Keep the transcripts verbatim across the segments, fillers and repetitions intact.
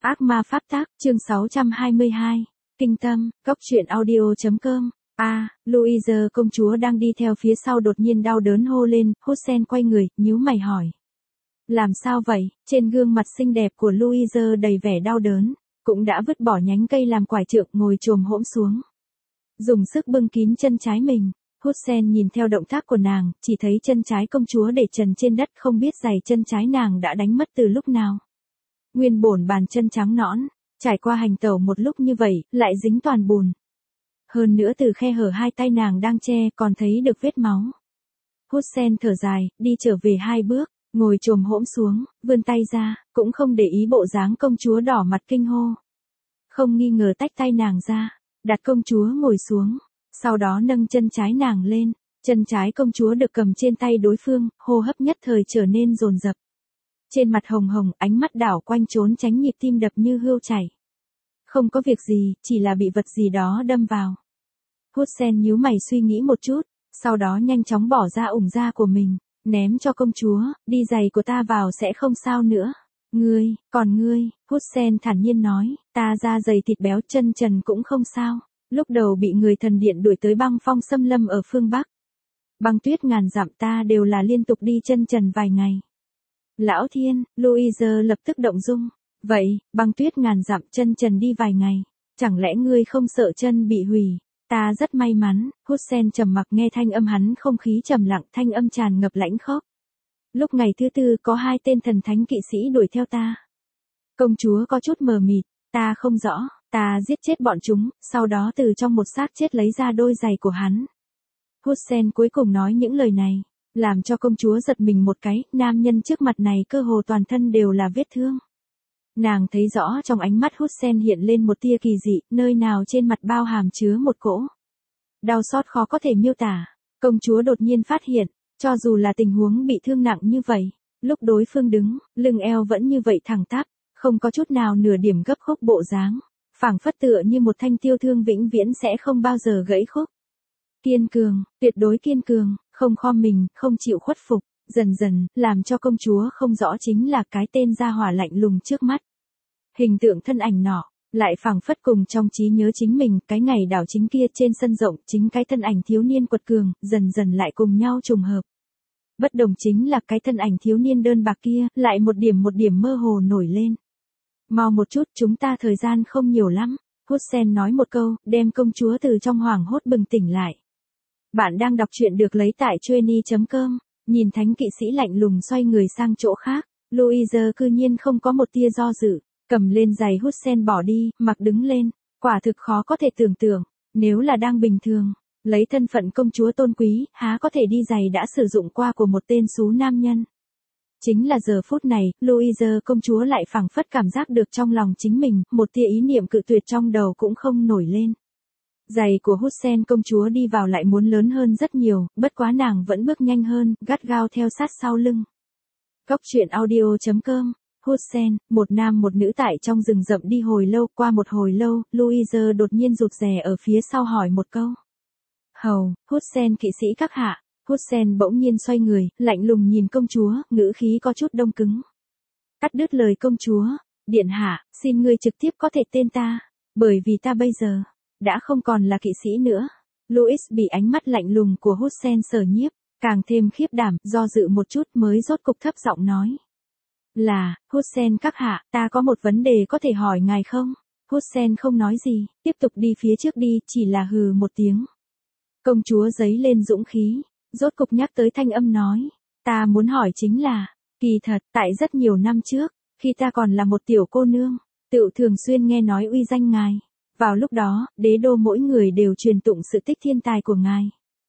Ác ma pháp tác, chương sáu trăm hai mươi hai. Kinh tâm, góc truyện audio.com. A, à, Louise công chúa đang đi theo phía sau đột nhiên đau đớn hô lên, Hussein quay người, nhíu mày hỏi. Làm sao vậy? Trên gương mặt xinh đẹp của Louise đầy vẻ đau đớn, cũng đã vứt bỏ nhánh cây làm quải trượng ngồi chồm hỗn xuống. Dùng sức bưng kín chân trái mình. Hussein nhìn theo động tác của nàng, chỉ thấy chân trái công chúa để trần trên đất, không biết giày chân trái nàng đã đánh mất từ lúc nào. Nguyên bổn bàn chân trắng nõn, trải qua hành tẩu một lúc như vậy, lại dính toàn bùn. Hơn nữa từ khe hở hai tay nàng đang che còn thấy được vết máu. Hussein thở dài, đi trở về hai bước, ngồi chồm hỗn xuống, vươn tay ra, cũng không để ý bộ dáng công chúa đỏ mặt kinh hô. Không nghi ngờ tách tay nàng ra, đặt công chúa ngồi xuống, sau đó nâng chân trái nàng lên, chân trái công chúa được cầm trên tay đối phương, hô hấp nhất thời trở nên dồn dập. Trên mặt hồng hồng, ánh mắt đảo quanh trốn tránh nhịp tim đập như hươu chảy. Không có việc gì, chỉ là bị vật gì đó đâm vào. Hussein nhíu mày suy nghĩ một chút, sau đó nhanh chóng bỏ ra ủng da của mình, ném cho công chúa, đi giày của ta vào sẽ không sao nữa. Ngươi, còn ngươi, Hussein thản nhiên nói, ta da dày thịt béo chân trần cũng không sao. Lúc đầu bị người thần điện đuổi tới băng phong xâm lâm ở phương Bắc. Băng tuyết ngàn dặm ta đều là liên tục đi chân trần vài ngày. Lão thiên, Louise lập tức động dung. Vậy, băng tuyết ngàn dặm chân trần đi vài ngày. Chẳng lẽ ngươi không sợ chân bị hủy? Ta rất may mắn. Hussein trầm mặc nghe thanh âm hắn, không khí trầm lặng, thanh âm tràn ngập lãnh khốc. Lúc ngày thứ tư có hai tên thần thánh kỵ sĩ đuổi theo ta. Công chúa có chút mờ mịt, ta không rõ. Ta giết chết bọn chúng, sau đó từ trong một xác chết lấy ra đôi giày của hắn. Hussein cuối cùng nói những lời này, làm cho công chúa giật mình một cái, nam nhân trước mặt này cơ hồ toàn thân đều là vết thương. Nàng thấy rõ trong ánh mắt Hussein hiện lên một tia kỳ dị, nơi nào trên mặt bao hàm chứa một cỗ đau xót khó có thể miêu tả. Công chúa đột nhiên phát hiện, cho dù là tình huống bị thương nặng như vậy, lúc đối phương đứng, lưng eo vẫn như vậy thẳng tắp, không có chút nào nửa điểm gấp khúc bộ dáng. Phảng phất tựa như một thanh tiêu thương vĩnh viễn sẽ không bao giờ gãy khúc. Kiên cường, tuyệt đối kiên cường, không khom mình, không chịu khuất phục, dần dần, làm cho công chúa không rõ chính là cái tên gia hỏa lạnh lùng trước mắt. Hình tượng thân ảnh nọ, lại phảng phất cùng trong trí nhớ chính mình, cái ngày đảo chính kia trên sân rộng, chính cái thân ảnh thiếu niên quật cường, dần dần lại cùng nhau trùng hợp. Bất đồng chính là cái thân ảnh thiếu niên đơn bạc kia, lại một điểm một điểm mơ hồ nổi lên. Mau một chút, chúng ta thời gian không nhiều lắm. Hussein nói một câu, đem công chúa từ trong hoảng hốt bừng tỉnh lại. Bạn đang đọc truyện được lấy tại trueny chấm com. Nhìn thánh kỵ sĩ lạnh lùng xoay người sang chỗ khác, Louise cư nhiên không có một tia do dự, cầm lên giày Hussein bỏ đi, mặc đứng lên. Quả thực khó có thể tưởng tượng, nếu là đang bình thường, lấy thân phận công chúa tôn quý, há có thể đi giày đã sử dụng qua của một tên xú nam nhân. Chính là giờ phút này, Louise công chúa lại phảng phất cảm giác được trong lòng chính mình, một tia ý niệm cự tuyệt trong đầu cũng không nổi lên. Giày của Hussein công chúa đi vào lại muốn lớn hơn rất nhiều, bất quá nàng vẫn bước nhanh hơn, gắt gao theo sát sau lưng. Góc truyện audio.com. Hussein, một nam một nữ tại trong rừng rậm đi hồi lâu, qua một hồi lâu, Louise đột nhiên rụt rè ở phía sau hỏi một câu. Hầu, Hussein kỵ sĩ các hạ. Hussein bỗng nhiên xoay người, lạnh lùng nhìn công chúa, ngữ khí có chút đông cứng. Cắt đứt lời công chúa, điện hạ, xin ngươi trực tiếp có thể tên ta, bởi vì ta bây giờ đã không còn là kỵ sĩ nữa. Louis bị ánh mắt lạnh lùng của Hussein sở nhiếp, càng thêm khiếp đảm, do dự một chút mới rốt cục thấp giọng nói. Là, Hussein các hạ, ta có một vấn đề có thể hỏi ngài không? Hussein không nói gì, tiếp tục đi phía trước đi, chỉ là hừ một tiếng. Công chúa giấy lên dũng khí. Rốt cục nhắc tới thanh âm nói, ta muốn hỏi chính là, kỳ thật, tại rất nhiều năm trước, khi ta còn là một tiểu cô nương, tự thường xuyên nghe nói uy danh ngài. Vào lúc đó, đế đô mỗi người đều truyền tụng sự tích thiên tài của ngài.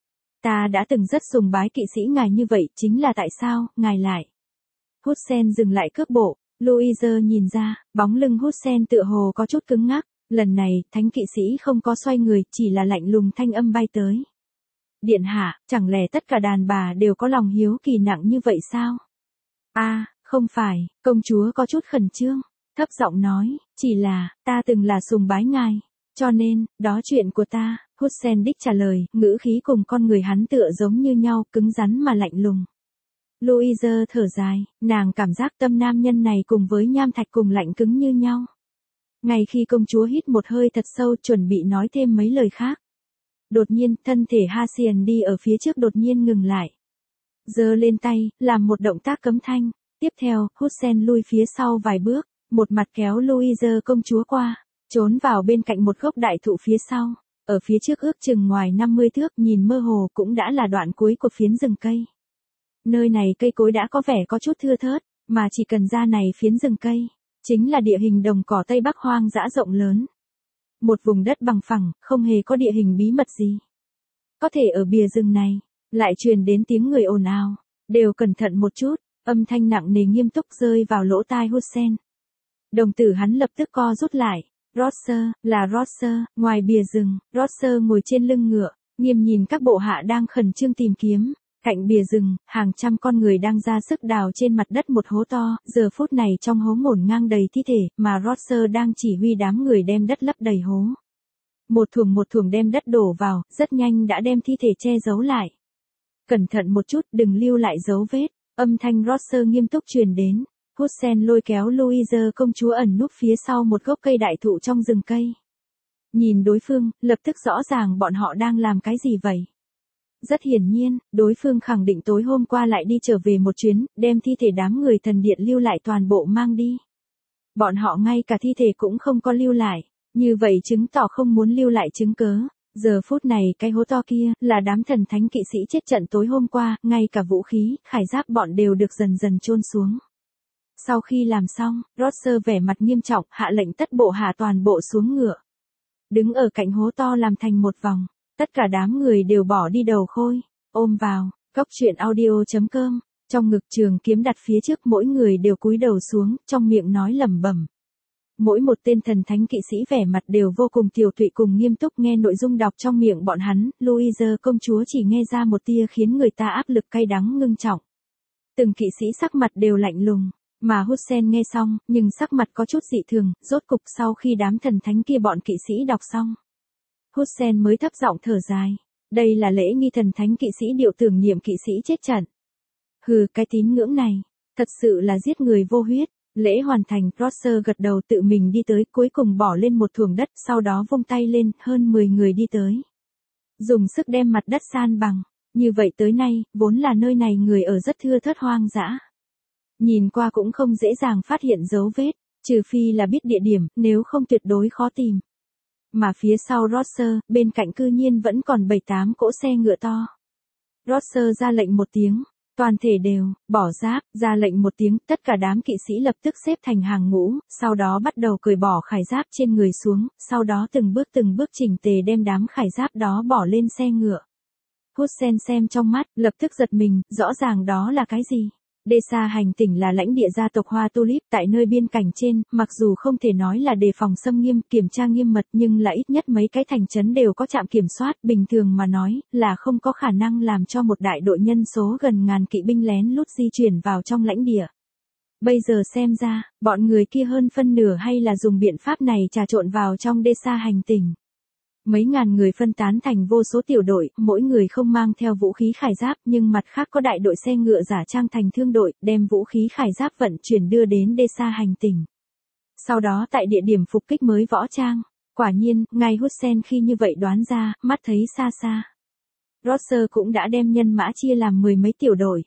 Ta đã từng rất sùng bái kỵ sĩ ngài như vậy, chính là tại sao, ngài lại. Hussein dừng lại cước bộ, Louise nhìn ra, bóng lưng Hussein tựa hồ có chút cứng ngắc, lần này, thánh kỵ sĩ không có xoay người, chỉ là lạnh lùng thanh âm bay tới. Điện hạ, chẳng lẽ tất cả đàn bà đều có lòng hiếu kỳ nặng như vậy sao? A, à, không phải, công chúa có chút khẩn trương, thấp giọng nói, chỉ là, ta từng là sùng bái ngài, cho nên, đó chuyện của ta, Hussein đích trả lời, ngữ khí cùng con người hắn tựa giống như nhau, cứng rắn mà lạnh lùng. Louise thở dài, nàng cảm giác tâm nam nhân này cùng với nham thạch cùng lạnh cứng như nhau. Ngay khi công chúa hít một hơi thật sâu chuẩn bị nói thêm mấy lời khác. Đột nhiên, thân thể Hacian đi ở phía trước đột nhiên ngừng lại. Giơ lên tay, làm một động tác cấm thanh. Tiếp theo, Hussein lui phía sau vài bước, một mặt kéo Louise công chúa qua, trốn vào bên cạnh một gốc đại thụ phía sau. Ở phía trước ước chừng ngoài năm mươi thước nhìn mơ hồ cũng đã là đoạn cuối của phiến rừng cây. Nơi này cây cối đã có vẻ có chút thưa thớt, mà chỉ cần ra này phiến rừng cây, chính là địa hình đồng cỏ Tây Bắc hoang dã rộng lớn. Một vùng đất bằng phẳng, không hề có địa hình bí mật gì. Có thể ở bìa rừng này, lại truyền đến tiếng người ồn ào, đều cẩn thận một chút, âm thanh nặng nề nghiêm túc rơi vào lỗ tai Hussein. Đồng tử hắn lập tức co rút lại. Roger, là Roger, ngoài bìa rừng, Roger ngồi trên lưng ngựa, nghiêm nhìn các bộ hạ đang khẩn trương tìm kiếm. Cạnh bìa rừng, hàng trăm con người đang ra sức đào trên mặt đất một hố to, giờ phút này trong hố ngổn ngang đầy thi thể, mà Roger đang chỉ huy đám người đem đất lấp đầy hố. Một thuồng một thuồng đem đất đổ vào, rất nhanh đã đem thi thể che giấu lại. Cẩn thận một chút, đừng lưu lại dấu vết, âm thanh Roger nghiêm túc truyền đến. Hussein lôi kéo Louise công chúa ẩn núp phía sau một gốc cây đại thụ trong rừng cây. Nhìn đối phương, lập tức rõ ràng bọn họ đang làm cái gì vậy. Rất hiển nhiên, đối phương khẳng định tối hôm qua lại đi trở về một chuyến, đem thi thể đám người thần điện lưu lại toàn bộ mang đi. Bọn họ ngay cả thi thể cũng không có lưu lại, như vậy chứng tỏ không muốn lưu lại chứng cớ. Giờ phút này cái hố to kia, là đám thần thánh kỵ sĩ chết trận tối hôm qua, ngay cả vũ khí, khải giáp bọn đều được dần dần chôn xuống. Sau khi làm xong, Roger vẻ mặt nghiêm trọng, hạ lệnh tất bộ hạ toàn bộ xuống ngựa. Đứng ở cạnh hố to làm thành một vòng, tất cả đám người đều bỏ đi đầu khôi, ôm vào, cốc truyện audio chấm com, trong ngực trường kiếm đặt phía trước mỗi người đều cúi đầu xuống, trong miệng nói lẩm bẩm. Mỗi một tên thần thánh kỵ sĩ vẻ mặt đều vô cùng tiều tụy cùng nghiêm túc nghe nội dung đọc trong miệng bọn hắn, Louise công chúa chỉ nghe ra một tia khiến người ta áp lực cay đắng ngưng trọng. Từng kỵ sĩ sắc mặt đều lạnh lùng. Mà Hussein nghe xong, nhưng sắc mặt có chút dị thường, rốt cục sau khi đám thần thánh kia bọn kỵ sĩ đọc xong. Hussein mới thấp giọng thở dài. Đây là lễ nghi thần thánh kỵ sĩ điệu tưởng niệm kỵ sĩ chết trận. Hừ, cái tín ngưỡng này, thật sự là giết người vô huyết. Lễ hoàn thành, Roger gật đầu tự mình đi tới, cuối cùng bỏ lên một thuồng đất, sau đó vung tay lên, hơn mười người đi tới. Dùng sức đem mặt đất san bằng. Như vậy tới nay, vốn là nơi này người ở rất thưa thớt hoang dã. Nhìn qua cũng không dễ dàng phát hiện dấu vết, trừ phi là biết địa điểm, nếu không tuyệt đối khó tìm. Mà phía sau Roger, bên cạnh cư nhiên vẫn còn bảy tám cỗ xe ngựa to. Roger ra lệnh một tiếng, toàn thể đều, bỏ giáp, ra lệnh một tiếng, tất cả đám kỵ sĩ lập tức xếp thành hàng ngũ, sau đó bắt đầu cởi bỏ khải giáp trên người xuống, sau đó từng bước từng bước chỉnh tề đem đám khải giáp đó bỏ lên xe ngựa. Hussein xem trong mắt, lập tức giật mình, rõ ràng đó là cái gì? Desa hành tỉnh là lãnh địa gia tộc Hoa Tulip tại nơi biên cảnh trên, mặc dù không thể nói là đề phòng xâm nghiêm, kiểm tra nghiêm mật nhưng là ít nhất mấy cái thành trấn đều có trạm kiểm soát, bình thường mà nói, là không có khả năng làm cho một đại đội nhân số gần ngàn kỵ binh lén lút di chuyển vào trong lãnh địa. Bây giờ xem ra, bọn người kia hơn phân nửa hay là dùng biện pháp này trà trộn vào trong Desa hành tỉnh. Mấy ngàn người phân tán thành vô số tiểu đội, mỗi người không mang theo vũ khí khải giáp, nhưng mặt khác có đại đội xe ngựa giả trang thành thương đội, đem vũ khí khải giáp vận chuyển đưa đến Desa hành tỉnh. Sau đó tại địa điểm phục kích mới võ trang. Quả nhiên, ngay Hussein khi như vậy đoán ra, mắt thấy xa xa. Roger cũng đã đem nhân mã chia làm mười mấy tiểu đội.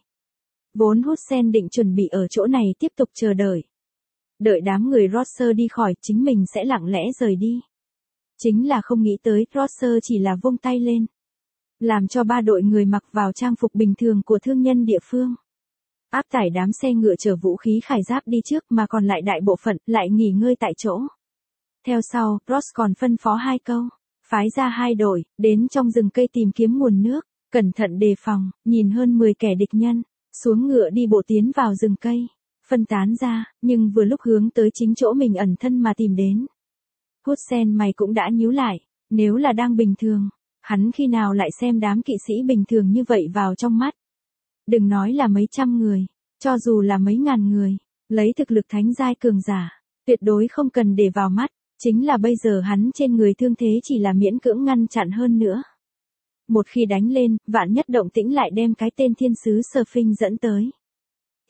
Vốn Hussein định chuẩn bị ở chỗ này tiếp tục chờ đợi. Đợi đám người Roger đi khỏi, chính mình sẽ lặng lẽ rời đi. Chính là không nghĩ tới, Roger chỉ là vung tay lên. Làm cho ba đội người mặc vào trang phục bình thường của thương nhân địa phương. Áp tải đám xe ngựa chở vũ khí khải giáp đi trước mà còn lại đại bộ phận lại nghỉ ngơi tại chỗ. Theo sau, Ross còn phân phó hai câu. Phái ra hai đội, đến trong rừng cây tìm kiếm nguồn nước, cẩn thận đề phòng, nhìn hơn mười kẻ địch nhân, xuống ngựa đi bộ tiến vào rừng cây. Phân tán ra, nhưng vừa lúc hướng tới chính chỗ mình ẩn thân mà tìm đến. Hussein mày cũng đã nhíu lại, nếu là đang bình thường, hắn khi nào lại xem đám kỵ sĩ bình thường như vậy vào trong mắt. Đừng nói là mấy trăm người, cho dù là mấy ngàn người, lấy thực lực thánh giai cường giả, tuyệt đối không cần để vào mắt, chính là bây giờ hắn trên người thương thế chỉ là miễn cưỡng ngăn chặn hơn nữa. Một khi đánh lên, vạn nhất động tĩnh lại đem cái tên thiên sứ Sơ Phinh dẫn tới.